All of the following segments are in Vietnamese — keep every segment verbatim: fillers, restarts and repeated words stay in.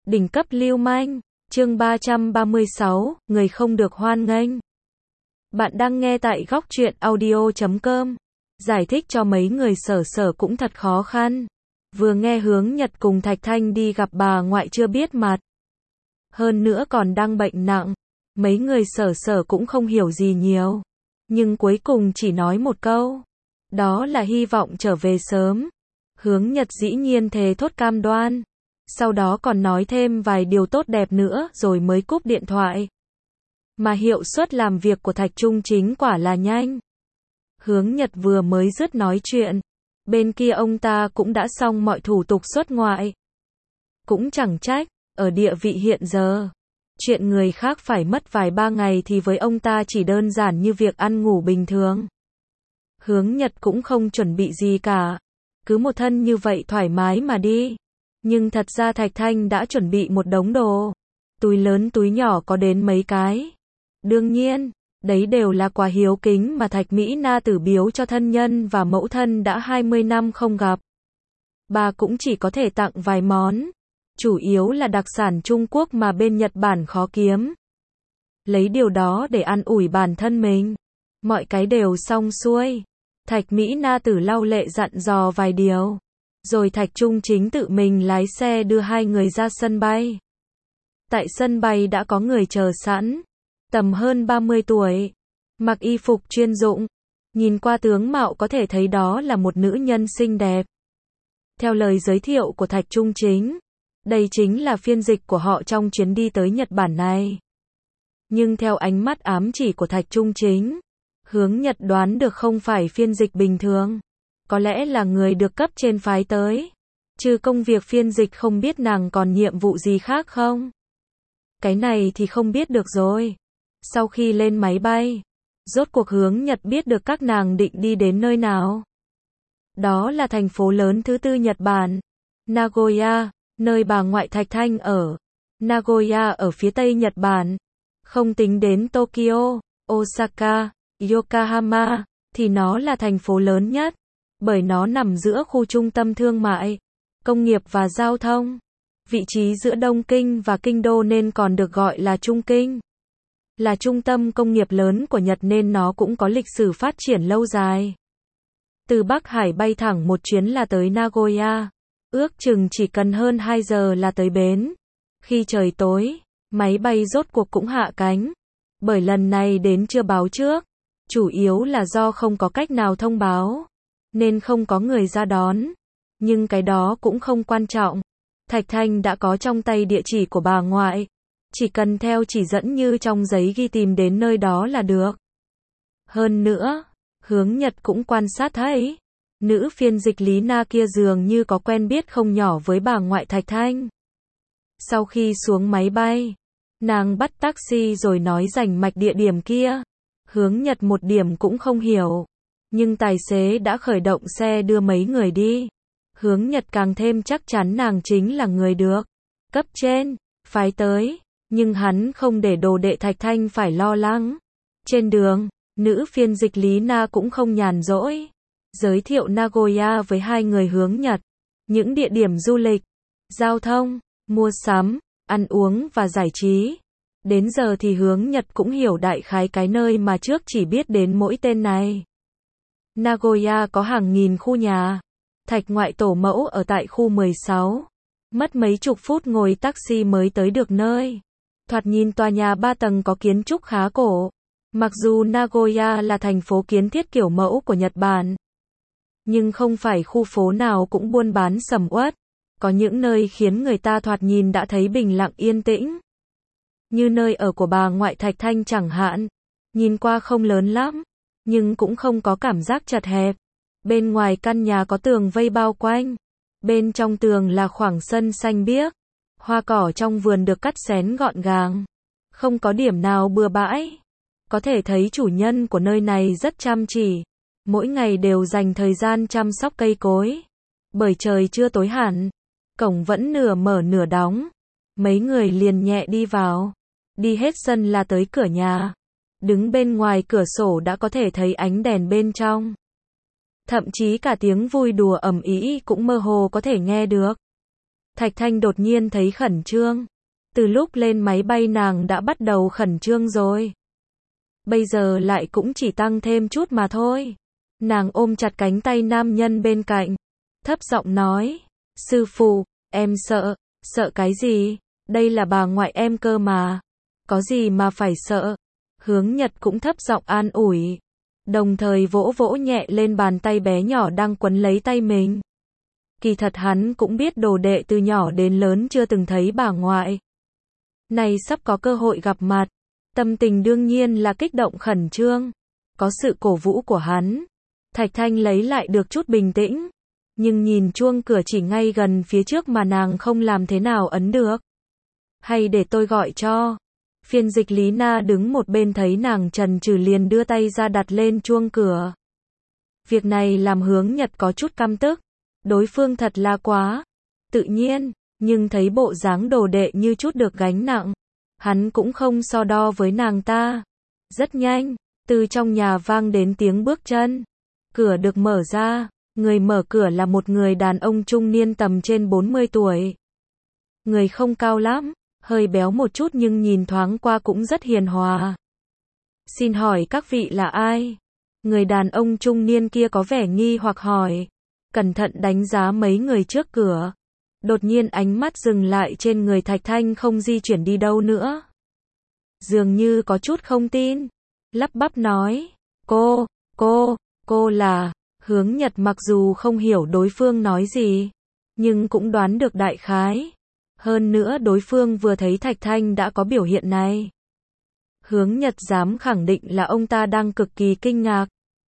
Đỉnh cấp lưu manh, chương ba trăm ba mươi sáu, người không được hoan nghênh. Bạn đang nghe tại góc truyện audio chấm com. Giải thích cho mấy người sở sở cũng thật khó khăn. Vừa nghe Hướng Nhật cùng Thạch Thanh đi gặp bà ngoại chưa biết mặt. Hơn nữa còn đang bệnh nặng. Mấy người sở sở cũng không hiểu gì nhiều. Nhưng cuối cùng chỉ nói một câu. Đó là hy vọng trở về sớm. Hướng Nhật dĩ nhiên thề thốt cam đoan. Sau đó còn nói thêm vài điều tốt đẹp nữa rồi mới cúp điện thoại. Mà hiệu suất làm việc của Thạch Trung Chính quả là nhanh. Hướng Nhật vừa mới dứt nói chuyện. Bên kia ông ta cũng đã xong mọi thủ tục xuất ngoại. Cũng chẳng trách, ở địa vị hiện giờ. Chuyện người khác phải mất vài ba ngày thì với ông ta chỉ đơn giản như việc ăn ngủ bình thường. Hướng Nhật cũng không chuẩn bị gì cả. Cứ một thân như vậy thoải mái mà đi. Nhưng thật ra Thạch Thanh đã chuẩn bị một đống đồ. Túi lớn túi nhỏ có đến mấy cái. Đương nhiên, đấy đều là quà hiếu kính mà Thạch Mỹ Na tử biếu cho thân nhân và mẫu thân đã hai mươi năm không gặp. Bà cũng chỉ có thể tặng vài món. Chủ yếu là đặc sản Trung Quốc mà bên Nhật Bản khó kiếm. Lấy điều đó để an ủi bản thân mình. Mọi cái đều xong xuôi. Thạch Mỹ Na tử lau lệ dặn dò vài điều. Rồi Thạch Trung Chính tự mình lái xe đưa hai người ra sân bay. Tại sân bay đã có người chờ sẵn. Tầm hơn ba mươi tuổi. Mặc y phục chuyên dụng. Nhìn qua tướng mạo có thể thấy đó là một nữ nhân xinh đẹp. Theo lời giới thiệu của Thạch Trung Chính. Đây chính là phiên dịch của họ trong chuyến đi tới Nhật Bản này. Nhưng theo ánh mắt ám chỉ của Thạch Trung Chính. Hướng Nhật đoán được không phải phiên dịch bình thường. Có lẽ là người được cấp trên phái tới. Trừ công việc phiên dịch không biết nàng còn nhiệm vụ gì khác không? Cái này thì không biết được rồi. Sau khi lên máy bay, rốt cuộc Hướng Nhật biết được các nàng định đi đến nơi nào. Đó là thành phố lớn thứ tư Nhật Bản. Nagoya, nơi bà ngoại Thạch Thanh ở. Nagoya ở phía tây Nhật Bản. Không tính đến Tokyo, Osaka, Yokohama, thì nó là thành phố lớn nhất. Bởi nó nằm giữa khu trung tâm thương mại, công nghiệp và giao thông. Vị trí giữa Đông Kinh và Kinh Đô nên còn được gọi là Trung Kinh. Là trung tâm công nghiệp lớn của Nhật nên nó cũng có lịch sử phát triển lâu dài. Từ Bắc Hải bay thẳng một chuyến là tới Nagoya. Ước chừng chỉ cần hơn hai giờ là tới bến. Khi trời tối, máy bay rốt cuộc cũng hạ cánh. Bởi lần này đến chưa báo trước. Chủ yếu là do không có cách nào thông báo. Nên không có người ra đón. Nhưng cái đó cũng không quan trọng. Thạch Thanh đã có trong tay địa chỉ của bà ngoại. Chỉ cần theo chỉ dẫn như trong giấy ghi tìm đến nơi đó là được. Hơn nữa, Hướng Nhật cũng quan sát thấy. Nữ phiên dịch Lý Na kia dường như có quen biết không nhỏ với bà ngoại Thạch Thanh. Sau khi xuống máy bay, nàng bắt taxi rồi nói rành mạch địa điểm kia. Hướng Nhật một điểm cũng không hiểu. Nhưng tài xế đã khởi động xe đưa mấy người đi. Hướng Nhật càng thêm chắc chắn nàng chính là người được cấp trên phái tới. Nhưng hắn không để đồ đệ Thạch Thanh phải lo lắng. Trên đường, nữ phiên dịch Lý Na cũng không nhàn rỗi. Giới thiệu Nagoya với hai người Hướng Nhật. Những địa điểm du lịch, giao thông, mua sắm, ăn uống và giải trí. Đến giờ thì Hướng Nhật cũng hiểu đại khái cái nơi mà trước chỉ biết đến mỗi tên này. Nagoya có hàng nghìn khu nhà. Thạch ngoại tổ mẫu ở tại khu mười sáu. Mất mấy chục phút ngồi taxi mới tới được nơi. Thoạt nhìn tòa nhà ba tầng có kiến trúc khá cổ. Mặc dù Nagoya là thành phố kiến thiết kiểu mẫu của Nhật Bản. Nhưng không phải khu phố nào cũng buôn bán sầm uất. Có những nơi khiến người ta thoạt nhìn đã thấy bình lặng yên tĩnh. Như nơi ở của bà ngoại Thạch Thanh chẳng hạn. Nhìn qua không lớn lắm. Nhưng cũng không có cảm giác chật hẹp. Bên ngoài căn nhà có tường vây bao quanh. Bên trong tường là khoảng sân xanh biếc. Hoa cỏ trong vườn được cắt xén gọn gàng. Không có điểm nào bừa bãi. Có thể thấy chủ nhân của nơi này rất chăm chỉ. Mỗi ngày đều dành thời gian chăm sóc cây cối. Bởi trời chưa tối hẳn. Cổng vẫn nửa mở nửa đóng. Mấy người liền nhẹ đi vào. Đi hết sân là tới cửa nhà. Đứng bên ngoài cửa sổ đã có thể thấy ánh đèn bên trong. Thậm chí cả tiếng vui đùa ầm ĩ cũng mơ hồ có thể nghe được. Thạch Thanh đột nhiên thấy khẩn trương. Từ lúc lên máy bay nàng đã bắt đầu khẩn trương rồi. Bây giờ lại cũng chỉ tăng thêm chút mà thôi. Nàng ôm chặt cánh tay nam nhân bên cạnh. Thấp giọng nói. Sư phụ, em sợ. Sợ cái gì? Đây là bà ngoại em cơ mà. Có gì mà phải sợ? Hướng Nhật cũng thấp giọng an ủi. Đồng thời vỗ vỗ nhẹ lên bàn tay bé nhỏ đang quấn lấy tay mình. Kỳ thật hắn cũng biết đồ đệ từ nhỏ đến lớn chưa từng thấy bà ngoại. Này sắp có cơ hội gặp mặt. Tâm tình đương nhiên là kích động khẩn trương. Có sự cổ vũ của hắn. Thạch Thanh lấy lại được chút bình tĩnh. Nhưng nhìn chuông cửa chỉ ngay gần phía trước mà nàng không làm thế nào ấn được. Hay để tôi gọi cho. Phiên dịch Lý Na đứng một bên thấy nàng chần chừ liền đưa tay ra đặt lên chuông cửa. Việc này làm Hướng Nhật có chút căm tức. Đối phương thật là quá tự nhiên, nhưng thấy bộ dáng đồ đệ như chút được gánh nặng. Hắn cũng không so đo với nàng ta. Rất nhanh, từ trong nhà vang đến tiếng bước chân. Cửa được mở ra, người mở cửa là một người đàn ông trung niên tầm trên bốn mươi tuổi. Người không cao lắm, hơi béo một chút nhưng nhìn thoáng qua cũng rất hiền hòa. Xin hỏi các vị là ai? Người đàn ông trung niên kia có vẻ nghi hoặc hỏi. Cẩn thận đánh giá mấy người trước cửa. Đột nhiên ánh mắt dừng lại trên người Thạch Thanh không di chuyển đi đâu nữa. Dường như có chút không tin. Lắp bắp nói. Cô, cô, cô là... Hướng Nhật mặc dù không hiểu đối phương nói gì. Nhưng cũng đoán được đại khái. Hơn nữa đối phương vừa thấy Thạch Thanh đã có biểu hiện này. Hướng Nhật dám khẳng định là ông ta đang cực kỳ kinh ngạc.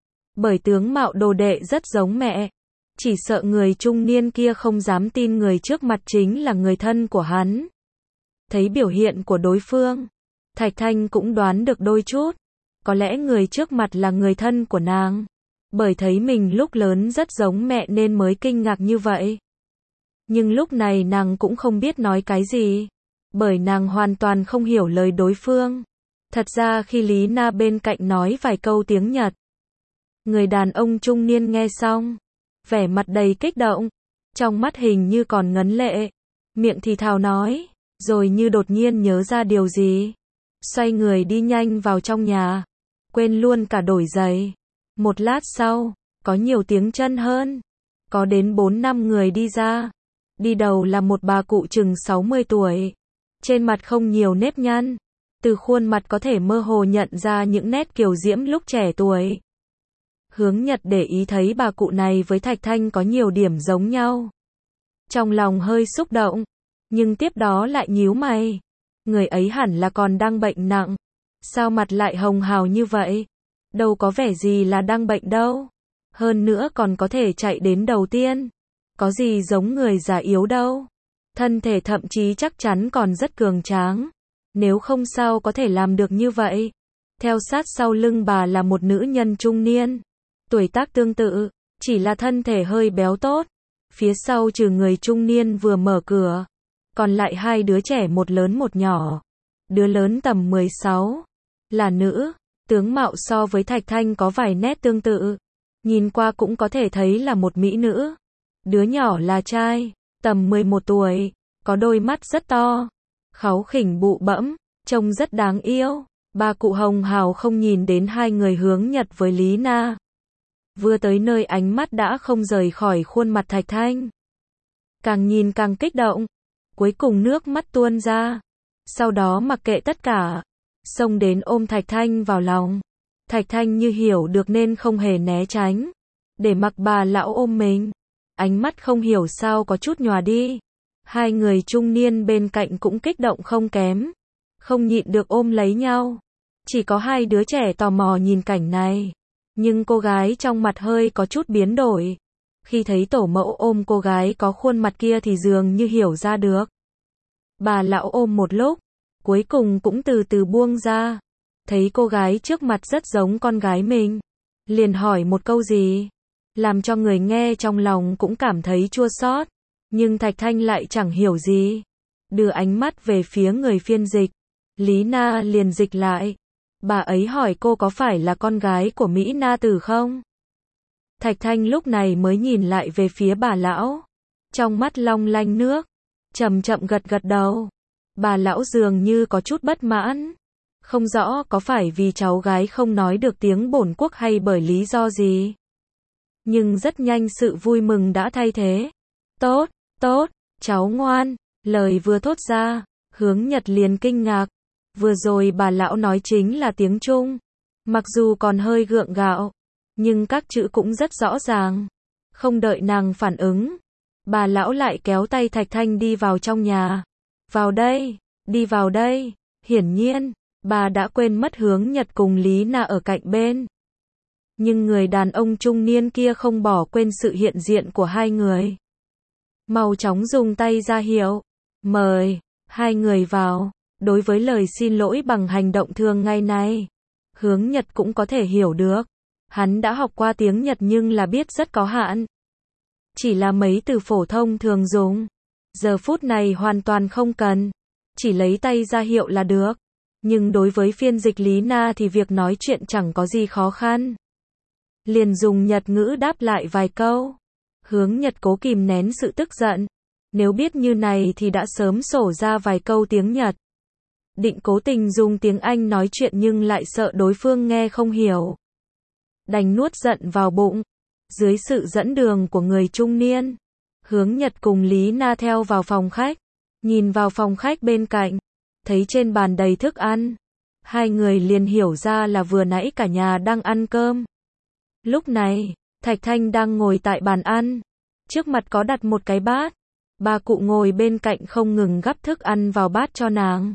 Bởi tướng mạo đồ đệ rất giống mẹ. Chỉ sợ người trung niên kia không dám tin người trước mặt chính là người thân của hắn. Thấy biểu hiện của đối phương, Thạch Thanh cũng đoán được đôi chút. Có lẽ người trước mặt là người thân của nàng. Bởi thấy mình lúc lớn rất giống mẹ nên mới kinh ngạc như vậy. Nhưng lúc này nàng cũng không biết nói cái gì. Bởi nàng hoàn toàn không hiểu lời đối phương. Thật ra khi Lý Na bên cạnh nói vài câu tiếng Nhật. Người đàn ông trung niên nghe xong. Vẻ mặt đầy kích động. Trong mắt hình như còn ngấn lệ. Miệng thì thào nói. Rồi như đột nhiên nhớ ra điều gì. Xoay người đi nhanh vào trong nhà. Quên luôn cả đổi giày. Một lát sau, có nhiều tiếng chân hơn. Có đến bốn năm người đi ra. Đi đầu là một bà cụ chừng sáu mươi tuổi. Trên mặt không nhiều nếp nhăn. Từ khuôn mặt có thể mơ hồ nhận ra những nét kiều diễm lúc trẻ tuổi. Hướng Nhật để ý thấy bà cụ này với Thạch Thanh có nhiều điểm giống nhau. Trong lòng hơi xúc động. Nhưng tiếp đó lại nhíu mày. Người ấy hẳn là còn đang bệnh nặng. Sao mặt lại hồng hào như vậy? Đâu có vẻ gì là đang bệnh đâu. Hơn nữa còn có thể chạy đến đầu tiên. Có gì giống người già yếu đâu. Thân thể thậm chí chắc chắn còn rất cường tráng. Nếu không sao có thể làm được như vậy. Theo sát sau lưng bà là một nữ nhân trung niên. Tuổi tác tương tự, chỉ là thân thể hơi béo tốt. Phía sau trừ người trung niên vừa mở cửa. Còn lại hai đứa trẻ một lớn một nhỏ. Đứa lớn tầm mười sáu. Là nữ. Tướng mạo so với Thạch Thanh có vài nét tương tự. Nhìn qua cũng có thể thấy là một mỹ nữ. Đứa nhỏ là trai. Tầm mười một tuổi. Có đôi mắt rất to. Kháu khỉnh bụ bẫm. Trông rất đáng yêu. Bà cụ hồng hào không nhìn đến hai người Hướng Nhật với Lý Na. Vừa tới nơi ánh mắt đã không rời khỏi khuôn mặt Thạch Thanh. Càng nhìn càng kích động. Cuối cùng nước mắt tuôn ra. Sau đó mặc kệ tất cả. Xông đến ôm Thạch Thanh vào lòng. Thạch Thanh như hiểu được nên không hề né tránh. Để mặc bà lão ôm mình. Ánh mắt không hiểu sao có chút nhòa đi. Hai người trung niên bên cạnh cũng kích động không kém. Không nhịn được ôm lấy nhau. Chỉ có hai đứa trẻ tò mò nhìn cảnh này. Nhưng cô gái trong mặt hơi có chút biến đổi. Khi thấy tổ mẫu ôm cô gái có khuôn mặt kia thì dường như hiểu ra được. Bà lão ôm một lúc. Cuối cùng cũng từ từ buông ra. Thấy cô gái trước mặt rất giống con gái mình. Liền hỏi một câu gì. Làm cho người nghe trong lòng cũng cảm thấy chua xót. Nhưng Thạch Thanh lại chẳng hiểu gì. Đưa ánh mắt về phía người phiên dịch. Lý Na liền dịch lại. Bà ấy hỏi cô có phải là con gái của Mỹ Na Tử không? Thạch Thanh lúc này mới nhìn lại về phía bà lão. Trong mắt long lanh nước. chậm chậm gật gật đầu. Bà lão dường như có chút bất mãn. Không rõ có phải vì cháu gái không nói được tiếng bổn quốc hay bởi lý do gì. Nhưng rất nhanh sự vui mừng đã thay thế. Tốt, tốt, cháu ngoan. Lời vừa thốt ra, Hướng Nhật liền kinh ngạc. Vừa rồi bà lão nói chính là tiếng Trung. Mặc dù còn hơi gượng gạo, nhưng các chữ cũng rất rõ ràng. Không đợi nàng phản ứng, bà lão lại kéo tay Thạch Thanh đi vào trong nhà. Vào đây, đi vào đây. Hiển nhiên, bà đã quên mất Hướng Nhật cùng Lý Na ở cạnh bên. Nhưng người đàn ông trung niên kia không bỏ quên sự hiện diện của hai người. Mau chóng dùng tay ra hiệu. Mời, hai người vào. Đối với lời xin lỗi bằng hành động thường ngày này, Hướng Nhật cũng có thể hiểu được. Hắn đã học qua tiếng Nhật nhưng là biết rất có hạn. Chỉ là mấy từ phổ thông thường dùng. Giờ phút này hoàn toàn không cần. Chỉ lấy tay ra hiệu là được. Nhưng đối với phiên dịch Lý Na thì việc nói chuyện chẳng có gì khó khăn. Liền dùng Nhật ngữ đáp lại vài câu. Hướng Nhật cố kìm nén sự tức giận. Nếu biết như này thì đã sớm sổ ra vài câu tiếng Nhật. Định cố tình dùng tiếng Anh nói chuyện nhưng lại sợ đối phương nghe không hiểu. Đành nuốt giận vào bụng. Dưới sự dẫn đường của người trung niên, Hướng Nhật cùng Lý Na theo vào phòng khách. Nhìn vào phòng khách bên cạnh, thấy trên bàn đầy thức ăn. Hai người liền hiểu ra là vừa nãy cả nhà đang ăn cơm. Lúc này, Thạch Thanh đang ngồi tại bàn ăn. Trước mặt có đặt một cái bát. Bà cụ ngồi bên cạnh không ngừng gắp thức ăn vào bát cho nàng.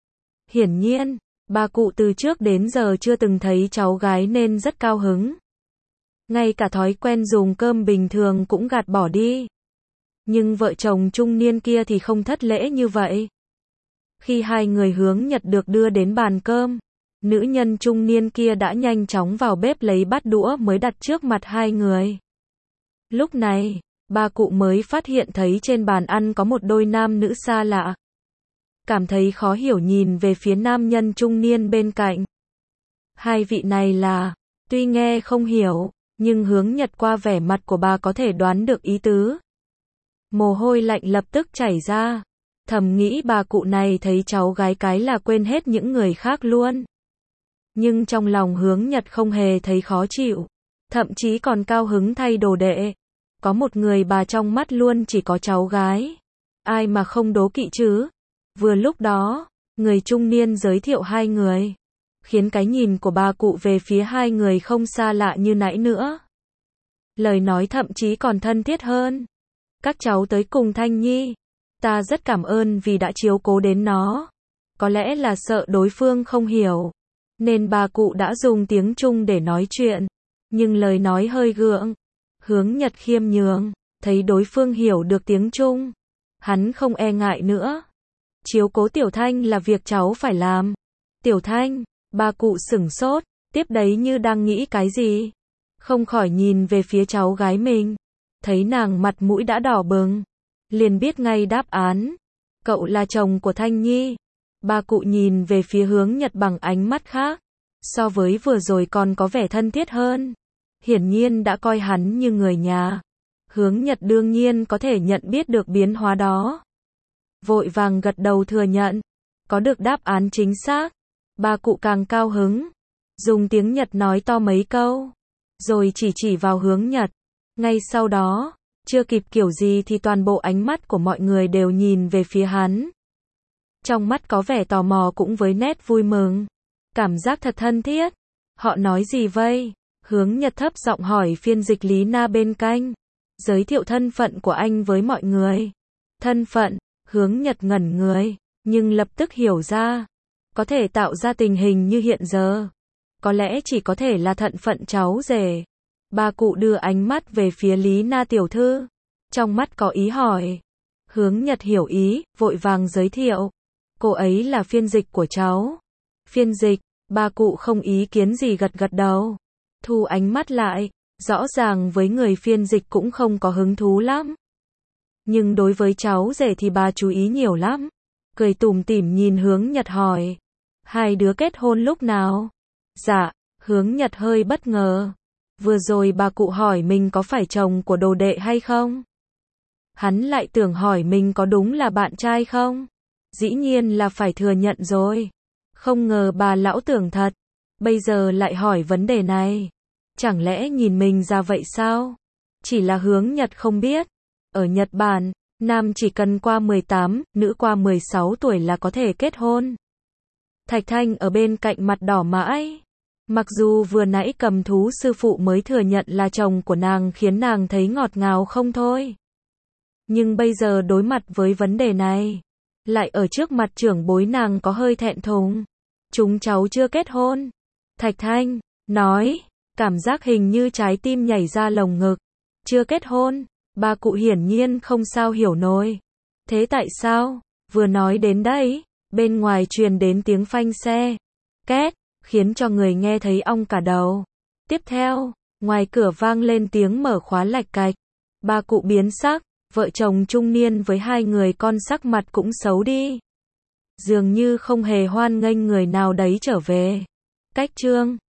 Hiển nhiên, bà cụ từ trước đến giờ chưa từng thấy cháu gái nên rất cao hứng. Ngay cả thói quen dùng cơm bình thường cũng gạt bỏ đi. Nhưng vợ chồng trung niên kia thì không thất lễ như vậy. Khi hai người Hướng Nhật được đưa đến bàn cơm, nữ nhân trung niên kia đã nhanh chóng vào bếp lấy bát đũa mới đặt trước mặt hai người. Lúc này, bà cụ mới phát hiện thấy trên bàn ăn có một đôi nam nữ xa lạ. Cảm thấy khó hiểu nhìn về phía nam nhân trung niên bên cạnh. Hai vị này là, tuy nghe không hiểu, nhưng Hướng Nhật qua vẻ mặt của bà có thể đoán được ý tứ. Mồ hôi lạnh lập tức chảy ra. Thầm nghĩ bà cụ này thấy cháu gái cái là quên hết những người khác luôn. Nhưng trong lòng Hướng Nhật không hề thấy khó chịu. Thậm chí còn cao hứng thay đồ đệ. Có một người bà trong mắt luôn chỉ có cháu gái. Ai mà không đố kỵ chứ. Vừa lúc đó, người trung niên giới thiệu hai người. Khiến cái nhìn của bà cụ về phía hai người không xa lạ như nãy nữa. Lời nói thậm chí còn thân thiết hơn. Các cháu tới cùng Thanh Nhi. Ta rất cảm ơn vì đã chiếu cố đến nó. Có lẽ là sợ đối phương không hiểu. Nên bà cụ đã dùng tiếng Trung để nói chuyện. Nhưng lời nói hơi gượng. Hướng Nhật khiêm nhường. Thấy đối phương hiểu được tiếng Trung. Hắn không e ngại nữa. Chiếu cố Tiểu Thanh là việc cháu phải làm. Tiểu Thanh, bà cụ sửng sốt. Tiếp đấy như đang nghĩ cái gì. Không khỏi nhìn về phía cháu gái mình. Thấy nàng mặt mũi đã đỏ bừng. Liền biết ngay đáp án. Cậu là chồng của Thanh Nhi. Bà cụ nhìn về phía Hướng Nhật bằng ánh mắt khác. So với vừa rồi còn có vẻ thân thiết hơn. Hiển nhiên đã coi hắn như người nhà. Hướng Nhật đương nhiên có thể nhận biết được biến hóa đó. Vội vàng gật đầu thừa nhận. Có được đáp án chính xác. Bà cụ càng cao hứng. Dùng tiếng Nhật nói to mấy câu. Rồi chỉ chỉ vào Hướng Nhật. Ngay sau đó, chưa kịp kiểu gì thì toàn bộ ánh mắt của mọi người đều nhìn về phía hắn. Trong mắt có vẻ tò mò cũng với nét vui mừng. Cảm giác thật thân thiết. Họ nói gì vây? Hướng Nhật thấp giọng hỏi phiên dịch Lý Na bên cạnh. Giới thiệu thân phận của anh với mọi người. Thân phận, Hướng Nhật ngẩn người, nhưng lập tức hiểu ra. Có thể tạo ra tình hình như hiện giờ. Có lẽ chỉ có thể là thân phận cháu rể. Bà cụ đưa ánh mắt về phía Lý Na tiểu thư. Trong mắt có ý hỏi. Hướng Nhật hiểu ý, vội vàng giới thiệu. Cô ấy là phiên dịch của cháu. Phiên dịch, bà cụ không ý kiến gì gật gật đầu. Thu ánh mắt lại, rõ ràng với người phiên dịch cũng không có hứng thú lắm. Nhưng đối với cháu rể thì bà chú ý nhiều lắm. Cười tủm tỉm nhìn Hướng Nhật hỏi. Hai đứa kết hôn lúc nào? Dạ, Hướng Nhật hơi bất ngờ. Vừa rồi bà cụ hỏi mình có phải chồng của đồ đệ hay không? Hắn lại tưởng hỏi mình có đúng là bạn trai không? Dĩ nhiên là phải thừa nhận rồi. Không ngờ bà lão tưởng thật. Bây giờ lại hỏi vấn đề này. Chẳng lẽ nhìn mình ra vậy sao? Chỉ là hướng Nhật không biết. Ở Nhật Bản, nam chỉ cần qua mười tám, nữ qua mười sáu tuổi là có thể kết hôn. Thạch Thanh ở bên cạnh mặt đỏ mãi. Mặc dù vừa nãy cầm thú sư phụ mới thừa nhận là chồng của nàng khiến nàng thấy ngọt ngào không thôi. Nhưng bây giờ đối mặt với vấn đề này, lại ở trước mặt trưởng bối nàng có hơi thẹn thùng. Chúng cháu chưa kết hôn. Thạch Thanh nói, cảm giác hình như trái tim nhảy ra lồng ngực. Chưa kết hôn, bà cụ hiển nhiên không sao hiểu nổi. Thế tại sao? Vừa nói đến đây, bên ngoài truyền đến tiếng phanh xe. Két, khiến cho người nghe thấy ong cả đầu. Tiếp theo, ngoài cửa vang lên tiếng mở khóa lạch cạch. Bà cụ biến sắc, vợ chồng trung niên với hai người con sắc mặt cũng xấu đi. Dường như không hề hoan nghênh người nào đấy trở về. Cách chương